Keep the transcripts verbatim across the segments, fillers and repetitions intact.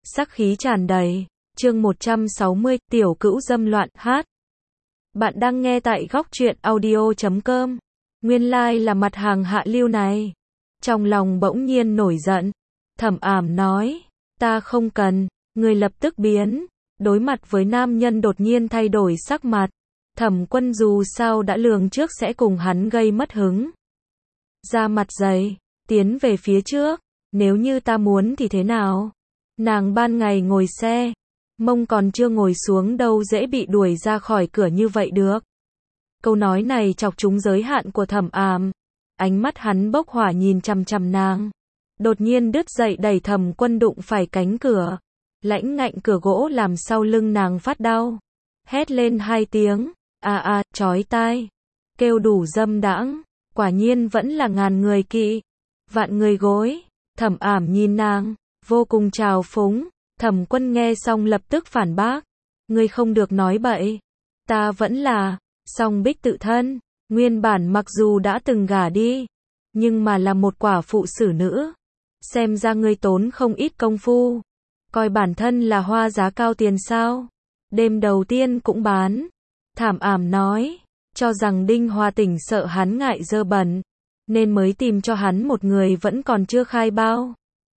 sắc khí tràn đầy. Chương một trăm sáu mươi, tiểu cữu dâm loạn, hát. Bạn đang nghe tại góc truyện audio chấm com. Nguyên lai like là mặt hàng hạ lưu này. Trong lòng bỗng nhiên nổi giận. Thẩm Ảm nói, ta không cần. Người lập tức biến. Đối mặt với nam nhân đột nhiên thay đổi sắc mặt. Thẩm Quân dù sao đã lường trước sẽ cùng hắn gây mất hứng. Ra mặt dày, tiến về phía trước. Nếu như ta muốn thì thế nào? Nàng ban ngày ngồi xe, mông còn chưa ngồi xuống đâu dễ bị đuổi ra khỏi cửa như vậy được. Câu nói này chọc trúng giới hạn của Thẩm Ảm. Ánh mắt hắn bốc hỏa nhìn chằm chằm nàng. Đột nhiên đứt dậy đẩy Thẩm Quân đụng phải cánh cửa. Lãnh ngạnh cửa gỗ làm sau lưng nàng phát đau. Hét lên hai tiếng, a a, chói tai. Kêu đủ dâm đãng, quả nhiên vẫn là ngàn người kỵ, vạn người gối. Thẩm Ảm nhìn nàng, vô cùng trào phúng. Thẩm Quân nghe xong lập tức phản bác. Ngươi không được nói bậy. Ta vẫn là, song bích tự thân. Nguyên bản mặc dù đã từng gả đi, nhưng mà là một quả phụ xử nữ. Xem ra ngươi tốn không ít công phu. Coi bản thân là hoa giá cao tiền sao. Đêm đầu tiên cũng bán. Thẩm Ảm nói, cho rằng Đinh Hoa Tỉnh sợ hắn ngại dơ bẩn, nên mới tìm cho hắn một người vẫn còn chưa khai bao.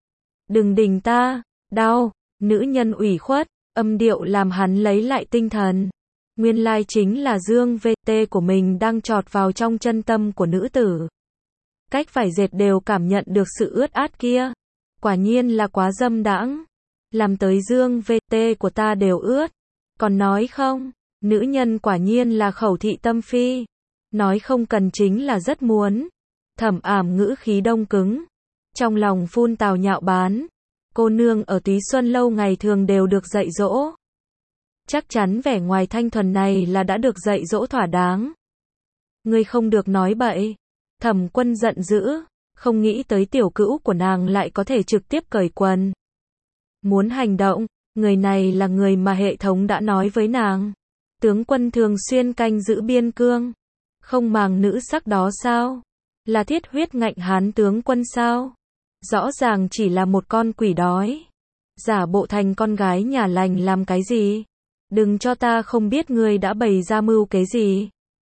Đừng đỉnh ta, đau. Nữ nhân ủy khuất, âm điệu làm hắn lấy lại tinh thần. Nguyên lai chính là dương vê tê của mình đang chọt vào trong chân tâm của nữ tử. Cách phải dệt đều cảm nhận được sự ướt át kia. Quả nhiên là quá dâm đãng. Làm tới dương vê tê của ta đều ướt. Còn nói không, nữ nhân quả nhiên là khẩu thị tâm phi. Nói không cần chính là rất muốn. Thẩm Ảm ngữ khí đông cứng. Trong lòng phun tào nhạo báng. Cô nương ở Túy Xuân lâu ngày thường đều được dạy dỗ. Chắc chắn vẻ ngoài thanh thuần này là đã được dạy dỗ thỏa đáng. Ngươi không được nói bậy. Thẩm Quân giận dữ, không nghĩ tới tiểu cữu của nàng lại có thể trực tiếp cởi quần. Muốn hành động, người này là người mà hệ thống đã nói với nàng. Tướng quân thường xuyên canh giữ biên cương. Không màng nữ sắc đó sao? Là thiết huyết ngạnh hán tướng quân sao? Rõ ràng chỉ là một con quỷ đói. Giả bộ thành con gái nhà lành làm cái gì? Đừng cho ta không biết ngươi đã bày ra mưu cái gì.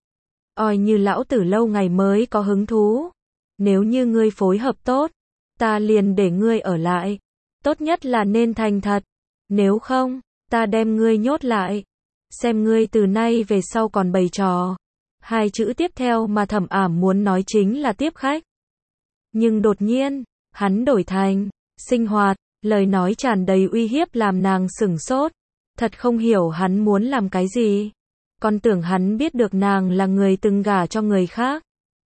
Oi như lão tử lâu ngày mới có hứng thú. Nếu như ngươi phối hợp tốt, ta liền để ngươi ở lại. Tốt nhất là nên thành thật. Nếu không, ta đem ngươi nhốt lại. Xem ngươi từ nay về sau còn bày trò. Hai chữ tiếp theo mà Thẩm Ảm muốn nói chính là tiếp khách. Nhưng đột nhiên, hắn đổi thành sinh hoạt, lời nói tràn đầy uy hiếp làm nàng sửng sốt. Thật không hiểu hắn muốn làm cái gì. Còn tưởng hắn biết được nàng là người từng gả cho người khác.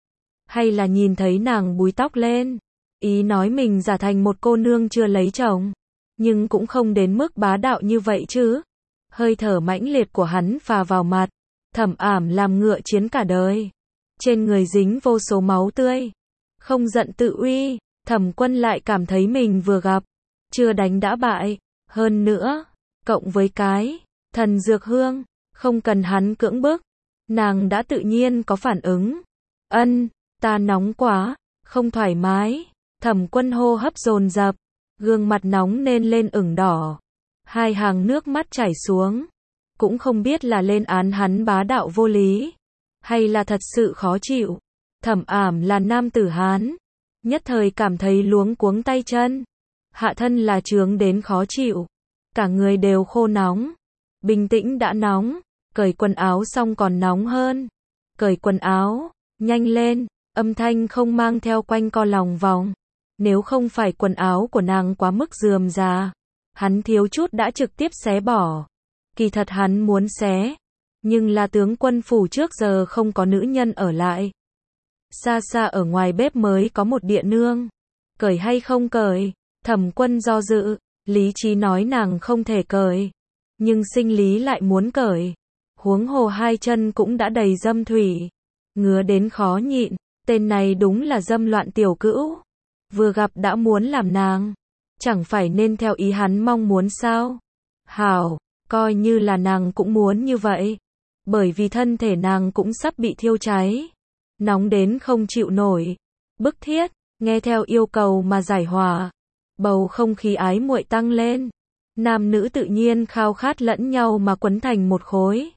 Hay là nhìn thấy nàng búi tóc lên. Ý nói mình giả thành một cô nương chưa lấy chồng. Nhưng cũng không đến mức bá đạo như vậy chứ. Hơi thở mãnh liệt của hắn phà vào mặt. Thẩm Ảm làm ngựa chiến cả đời. Trên người dính vô số máu tươi. Không giận tự uy. Thẩm Quân lại cảm thấy mình vừa gặp. Chưa đánh đã bại. Hơn nữa, cộng với cái thần dược hương. Không cần hắn cưỡng bức. Nàng đã tự nhiên có phản ứng. Ân, ta nóng quá. Không thoải mái. Thẩm Quân hô hấp dồn dập. Gương mặt nóng nên lên ửng đỏ. Hai hàng nước mắt chảy xuống. Cũng không biết là lên án hắn bá đạo vô lý. Hay là thật sự khó chịu. Thẩm Ảm là nam tử Hán. Nhất thời cảm thấy luống cuống tay chân. Hạ thân là chướng đến khó chịu. Cả người đều khô nóng. Bình tĩnh đã nóng. Cởi quần áo xong còn nóng hơn. Cởi quần áo. Nhanh lên. Âm thanh không mang theo quanh co lòng vòng. Nếu không phải quần áo của nàng quá mức rườm rà, hắn thiếu chút đã trực tiếp xé bỏ. Kỳ thật hắn muốn xé. Nhưng là tướng quân phủ trước giờ không có nữ nhân ở lại. Xa xa ở ngoài bếp mới có một địa nương. Cởi hay không cởi? Thẩm Quân do dự. Lý trí nói nàng không thể cởi. Nhưng sinh lý lại muốn cởi. Huống hồ hai chân cũng đã đầy dâm thủy. Ngứa đến khó nhịn. Tên này đúng là dâm loạn tiểu cữu. Vừa gặp đã muốn làm nàng. Chẳng phải nên theo ý hắn mong muốn sao? Hảo, coi như là nàng cũng muốn như vậy. Bởi vì thân thể nàng cũng sắp bị thiêu cháy. Nóng đến không chịu nổi. Bức thiết, nghe theo yêu cầu mà giải hỏa. Bầu không khí ái muội tăng lên. Nam nữ tự nhiên khao khát lẫn nhau mà quấn thành một khối.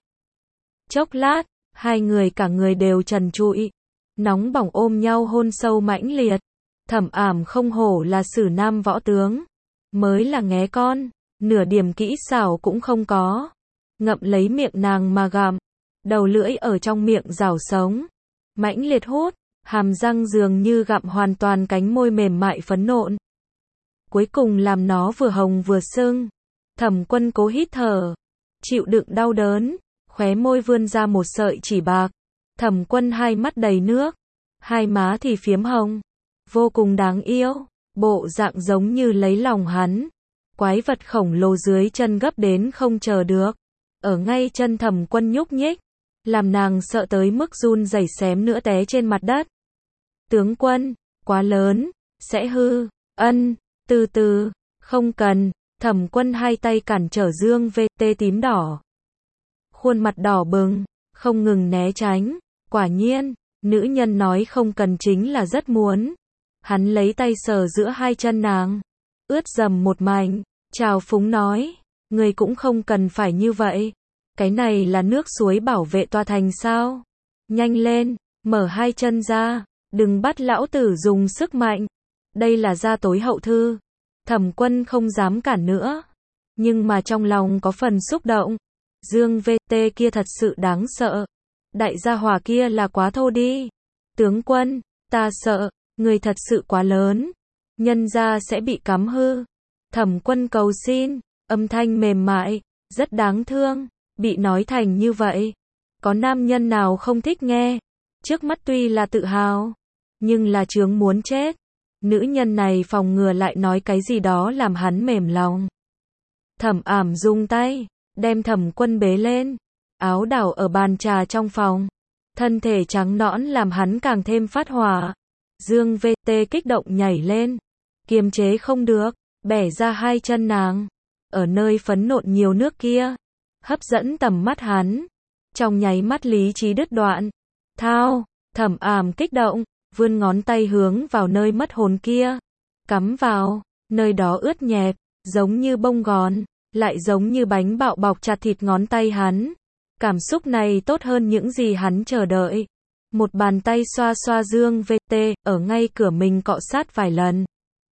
Chốc lát, hai người cả người đều trần trụi, nóng bỏng ôm nhau hôn sâu mãnh liệt. Thẩm Ảm không hổ là sử nam võ tướng, mới là nghé con, nửa điểm kỹ xảo cũng không có. Ngậm lấy miệng nàng mà gặm, đầu lưỡi ở trong miệng rảo sống, mãnh liệt hút, hàm răng dường như gặm hoàn toàn cánh môi mềm mại phấn nộn. Cuối cùng làm nó vừa hồng vừa sưng. Thẩm Quân cố hít thở, chịu đựng đau đớn, khóe môi vươn ra một sợi chỉ bạc. Thẩm Quân hai mắt đầy nước, hai má thì phiếm hồng, vô cùng đáng yêu, bộ dạng giống như lấy lòng hắn. Quái vật khổng lồ dưới chân gấp đến không chờ được, ở ngay chân Thẩm Quân nhúc nhích, làm nàng sợ tới mức run rẩy xém nữa té trên mặt đất. Tướng quân, quá lớn, sẽ hư. Ân, từ từ, không cần. Thẩm Quân hai tay cản trở Dương vê tê tím đỏ, khuôn mặt đỏ bừng, không ngừng né tránh. Quả nhiên, nữ nhân nói không cần chính là rất muốn. Hắn lấy tay sờ giữa hai chân nàng, ướt dầm một mảnh, trào phúng nói, người cũng không cần phải như vậy. Cái này là nước suối bảo vệ tòa thành sao? Nhanh lên, mở hai chân ra, đừng bắt lão tử dùng sức mạnh. Đây là gia tối hậu thư. Thẩm Quân không dám cản nữa, nhưng mà trong lòng có phần xúc động. Dương vê tê kia thật sự đáng sợ. Đại gia hỏa kia là quá thô đi. Tướng quân, ta sợ, người thật sự quá lớn, nhân gia sẽ bị cắm hư. Thẩm Quân cầu xin, âm thanh mềm mại, rất đáng thương. Bị nói thành như vậy, có nam nhân nào không thích nghe? Trước mắt tuy là tự hào, nhưng là chướng muốn chết. Nữ nhân này phòng ngừa lại nói cái gì đó làm hắn mềm lòng. Thẩm Ảm dùng tay, đem Thẩm Quân bế lên, áo đảo ở bàn trà trong phòng. Thân thể trắng nõn làm hắn càng thêm phát hỏa. Dương vê tê kích động nhảy lên, kiềm chế không được, bẻ ra hai chân nàng. Ở nơi phấn nộn nhiều nước kia, hấp dẫn tầm mắt hắn. Trong nháy mắt lý trí đứt đoạn. Thao, Thẩm Ảm kích động, vươn ngón tay hướng vào nơi mất hồn kia. Cắm vào, nơi đó ướt nhẹp, giống như bông gòn, lại giống như bánh bạo bọc chặt thịt ngón tay hắn. Cảm xúc này tốt hơn những gì hắn chờ đợi. Một bàn tay xoa xoa Dương vê tê, ở ngay cửa mình cọ sát vài lần.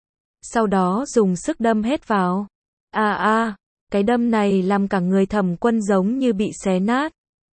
Sau đó dùng sức đâm hết vào. À à, cái đâm này làm cả người Thẩm Quân giống như bị xé nát.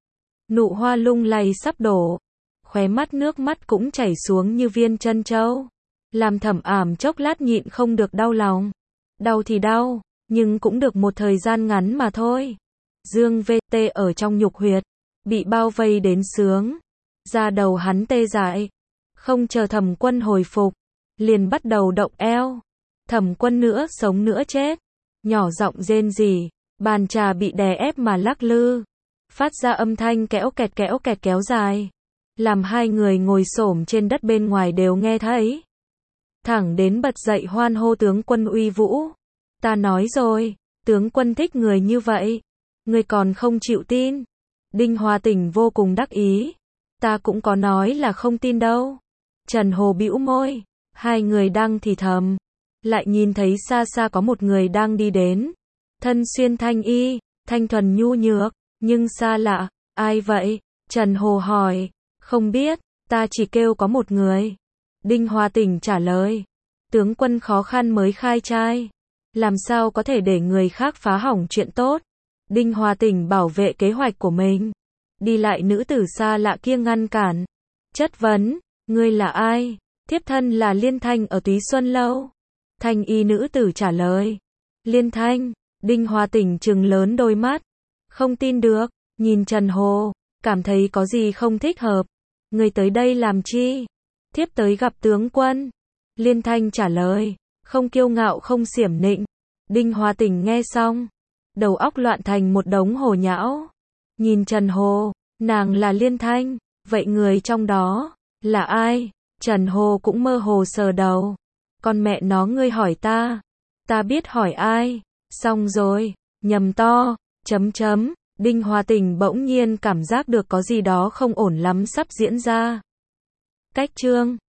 Nụ hoa lung lay sắp đổ. Khóe mắt nước mắt cũng chảy xuống như viên trân châu. Làm Thẩm Ảm chốc lát nhịn không được đau lòng. Đau thì đau, nhưng cũng được một thời gian ngắn mà thôi. Dương vê tê ở trong nhục huyệt, bị bao vây đến sướng. Da đầu hắn tê dại. Không chờ Thẩm Quân hồi phục, liền bắt đầu động eo. Thẩm Quân nữa sống nữa chết. Nhỏ giọng rên rỉ, bàn trà bị đè ép mà lắc lư. Phát ra âm thanh kéo kẹt kéo kẹt kéo dài. Làm hai người ngồi xổm trên đất bên ngoài đều nghe thấy. Thẳng đến bật dậy hoan hô tướng quân uy vũ. Ta nói rồi, tướng quân thích người như vậy. Người còn không chịu tin. Đinh Hòa Tỉnh vô cùng đắc ý. Ta cũng có nói là không tin đâu. Trần Hồ bĩu môi. Hai người đang thì thầm. Lại nhìn thấy xa xa có một người đang đi đến. Thân xuyên thanh y, thanh thuần nhu nhược, nhưng xa lạ. Ai vậy? Trần Hồ hỏi. Không biết, ta chỉ kêu có một người. Đinh Hòa Tỉnh trả lời. Tướng quân khó khăn mới khai trai. Làm sao có thể để người khác phá hỏng chuyện tốt. Đinh Hòa Tỉnh bảo vệ kế hoạch của mình. Đi lại nữ tử xa lạ kia ngăn cản. Chất vấn, ngươi là ai? Thiếp thân là Liên Thanh ở Túy Xuân Lâu. Thanh y nữ tử trả lời. Liên Thanh, Đinh Hòa Tỉnh trừng lớn đôi mắt. Không tin được, nhìn Trần Hồ, cảm thấy có gì không thích hợp. Người tới đây làm chi? Thiếp tới gặp tướng quân. Liên Thanh trả lời, không kiêu ngạo không xiểm nịnh. Đinh Hòa Tỉnh nghe xong, đầu óc loạn thành một đống hồ nhão. Nhìn Trần Hồ, nàng là Liên Thanh, vậy người trong đó là ai? Trần Hồ cũng mơ hồ sờ đầu. Con mẹ nó ngươi hỏi ta, ta biết hỏi ai? Xong rồi, nhầm to, chấm chấm. Đinh Hòa Tỉnh bỗng nhiên cảm giác được có gì đó không ổn lắm sắp diễn ra. Cách chương